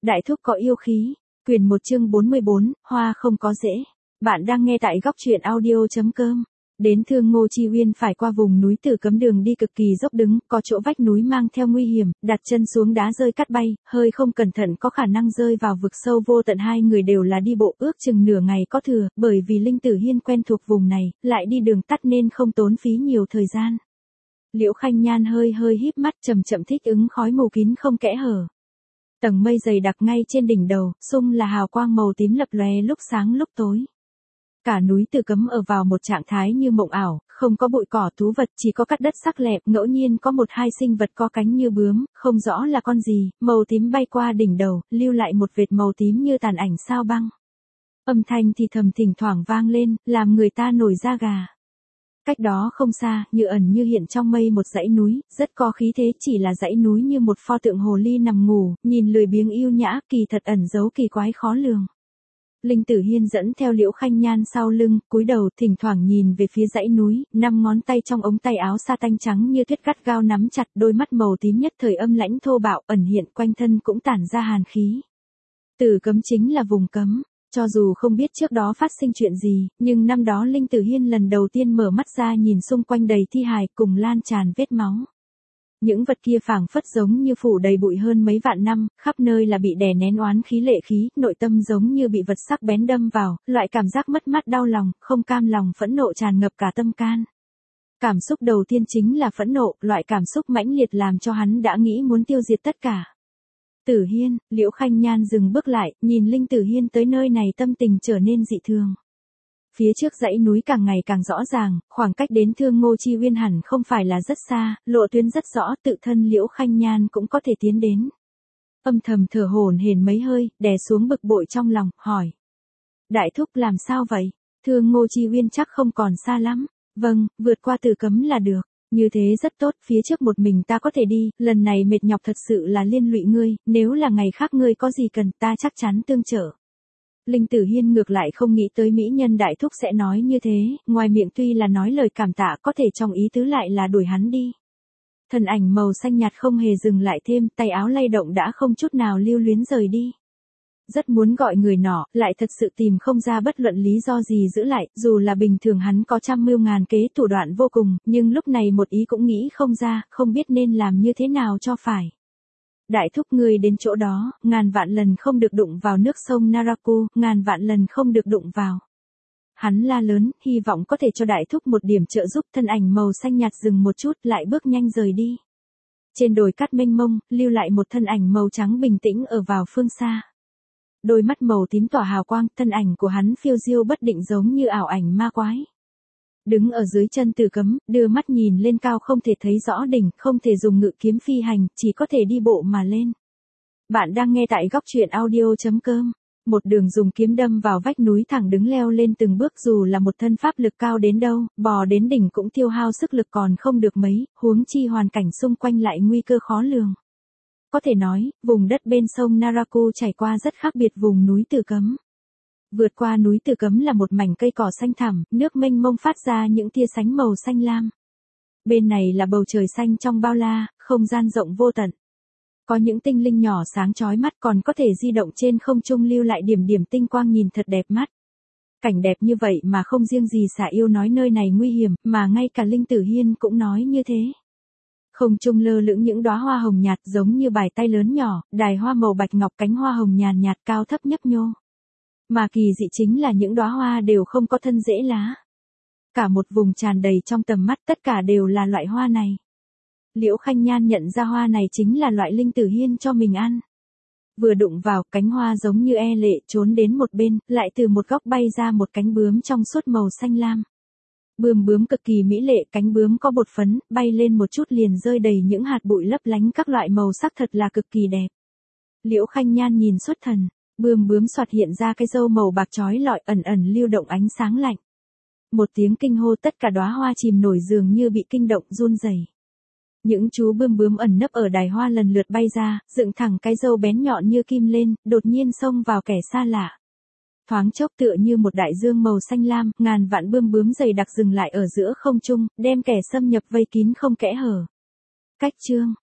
Đại thúc có yêu khí. Quyền 1 chương 44, hoa không có rễ. Bạn đang nghe tại góc truyện audio.com. Đến Thương Ngô Chi Uyên phải qua vùng núi Tử Cấm, đường đi cực kỳ dốc đứng, có chỗ vách núi mang theo nguy hiểm, đặt chân xuống đá rơi cắt bay, hơi không cẩn thận có khả năng rơi vào vực sâu vô tận. Hai người đều là đi bộ ước chừng nửa ngày có thừa, bởi vì Linh Tử Hiên quen thuộc vùng này, lại đi đường tắt nên không tốn phí nhiều thời gian. Liễu Khanh Nhan hơi híp mắt chậm chậm thích ứng khói mù kín không kẽ hở. Tầng mây dày đặc ngay trên đỉnh đầu, xung là hào quang màu tím lập lòe lúc sáng lúc tối. Cả núi Tử Cấm ở vào một trạng thái như mộng ảo, không có bụi cỏ thú vật, chỉ có cát đất sắc lẹm, ngẫu nhiên có một hai sinh vật có cánh như bướm, không rõ là con gì, màu tím bay qua đỉnh đầu, lưu lại một vệt màu tím như tàn ảnh sao băng. Âm thanh thì thầm thỉnh thoảng vang lên, làm người ta nổi da gà. Cách đó không xa, như ẩn như hiện trong mây một dãy núi, rất có khí thế, chỉ là dãy núi như một pho tượng hồ ly nằm ngủ, nhìn lười biếng yêu nhã, kỳ thật ẩn giấu kỳ quái khó lường. Linh Tử Hiên dẫn theo Liễu Khanh Nhan sau lưng, cúi đầu thỉnh thoảng nhìn về phía dãy núi, năm ngón tay trong ống tay áo sa tanh trắng như tuyết gắt gao nắm chặt, đôi mắt màu tím nhất thời âm lãnh thô bạo, ẩn hiện quanh thân cũng tản ra hàn khí. Tử Cấm chính là vùng cấm. Cho dù không biết trước đó phát sinh chuyện gì, nhưng năm đó Linh Tử Hiên lần đầu tiên mở mắt ra nhìn xung quanh đầy thi hài cùng lan tràn vết máu. Những vật kia phảng phất giống như phủ đầy bụi hơn mấy vạn năm, khắp nơi là bị đè nén oán khí lệ khí, nội tâm giống như bị vật sắc bén đâm vào, loại cảm giác mất mát đau lòng, không cam lòng, phẫn nộ tràn ngập cả tâm can. Cảm xúc đầu tiên chính là phẫn nộ, loại cảm xúc mãnh liệt làm cho hắn đã nghĩ muốn tiêu diệt tất cả. Tử Hiên, Liễu Khanh Nhan dừng bước lại, nhìn Linh Tử Hiên tới nơi này tâm tình trở nên dị thường. Phía trước dãy núi càng ngày càng rõ ràng, khoảng cách đến Thương Ngô Chi Uyên hẳn không phải là rất xa, lộ tuyến rất rõ, tự thân Liễu Khanh Nhan cũng có thể tiến đến. Âm thầm thở hổn hển mấy hơi, đè xuống bực bội trong lòng, hỏi. Đại thúc làm sao vậy? Thương Ngô Chi Uyên chắc không còn xa lắm. Vâng, vượt qua Tử Cấm là được. Như thế rất tốt, phía trước một mình ta có thể đi, lần này mệt nhọc thật sự là liên lụy ngươi, nếu là ngày khác ngươi có gì cần ta chắc chắn tương trợ. Linh Tử Hiên ngược lại không nghĩ tới mỹ nhân đại thúc sẽ nói như thế, ngoài miệng tuy là nói lời cảm tạ có thể trong ý tứ lại là đuổi hắn đi. Thân ảnh màu xanh nhạt không hề dừng lại thêm, tay áo lay động đã không chút nào lưu luyến rời đi. Rất muốn gọi người nọ, lại thật sự tìm không ra bất luận lý do gì giữ lại, dù là bình thường hắn có trăm mưu ngàn kế thủ đoạn vô cùng, nhưng lúc này một ý cũng nghĩ không ra, không biết nên làm như thế nào cho phải. Đại thúc ngươi đến chỗ đó, ngàn vạn lần không được đụng vào nước sông Naraku, ngàn vạn lần không được đụng vào. Hắn la lớn, hy vọng có thể cho đại thúc một điểm trợ giúp, thân ảnh màu xanh nhạt dừng một chút lại bước nhanh rời đi. Trên đồi cát mênh mông, lưu lại một thân ảnh màu trắng bình tĩnh ở vào phương xa. Đôi mắt màu tím tỏa hào quang, thân ảnh của hắn phiêu diêu bất định giống như ảo ảnh ma quái. Đứng ở dưới chân Tử Cấm, đưa mắt nhìn lên cao không thể thấy rõ đỉnh, không thể dùng ngự kiếm phi hành, chỉ có thể đi bộ mà lên. Bạn đang nghe tại góc truyện audio.com. Một đường dùng kiếm đâm vào vách núi thẳng đứng leo lên từng bước, dù là một thân pháp lực cao đến đâu, bò đến đỉnh cũng tiêu hao sức lực còn không được mấy, huống chi hoàn cảnh xung quanh lại nguy cơ khó lường. Có thể nói, vùng đất bên sông Naraku trải qua rất khác biệt vùng núi Tử Cấm. Vượt qua núi Tử Cấm là một mảnh cây cỏ xanh thẳm, nước mênh mông phát ra những tia sánh màu xanh lam. Bên này là bầu trời xanh trong bao la, không gian rộng vô tận. Có những tinh linh nhỏ sáng chói mắt còn có thể di động trên không trung lưu lại điểm điểm tinh quang nhìn thật đẹp mắt. Cảnh đẹp như vậy mà không riêng gì Xà Yêu nói nơi này nguy hiểm, mà ngay cả Linh Tử Hiên cũng nói như thế. Không trung lơ lửng những đóa hoa hồng nhạt giống như bàn tay lớn nhỏ, đài hoa màu bạch ngọc, cánh hoa hồng nhàn nhạt cao thấp nhấp nhô. Mà kỳ dị chính là những đóa hoa đều không có thân rễ lá. Cả một vùng tràn đầy trong tầm mắt, tất cả đều là loại hoa này. Liễu Khanh Nhan nhận ra hoa này chính là loại Linh Tử Hiên cho mình ăn. Vừa đụng vào, cánh hoa giống như e lệ trốn đến một bên, lại từ một góc bay ra một cánh bướm trong suốt màu xanh lam. Bướm cực kỳ mỹ lệ, cánh bướm có bột phấn, bay lên một chút liền rơi đầy những hạt bụi lấp lánh các loại màu sắc thật là cực kỳ đẹp. Liễu Khanh Nhan nhìn xuất thần, bướm xoạt hiện ra cái râu màu bạc chói lọi, ẩn ẩn lưu động ánh sáng lạnh. Một tiếng kinh hô, tất cả đóa hoa chìm nổi dường như bị kinh động run rẩy. Những chú bướm ẩn nấp ở đài hoa lần lượt bay ra, dựng thẳng cái râu bén nhọn như kim lên, đột nhiên xông vào kẻ xa lạ. Thoáng chốc tựa như một đại dương màu xanh lam, ngàn vạn bướm dày đặc dừng lại ở giữa không trung, đem kẻ xâm nhập vây kín không kẽ hở. Cách chương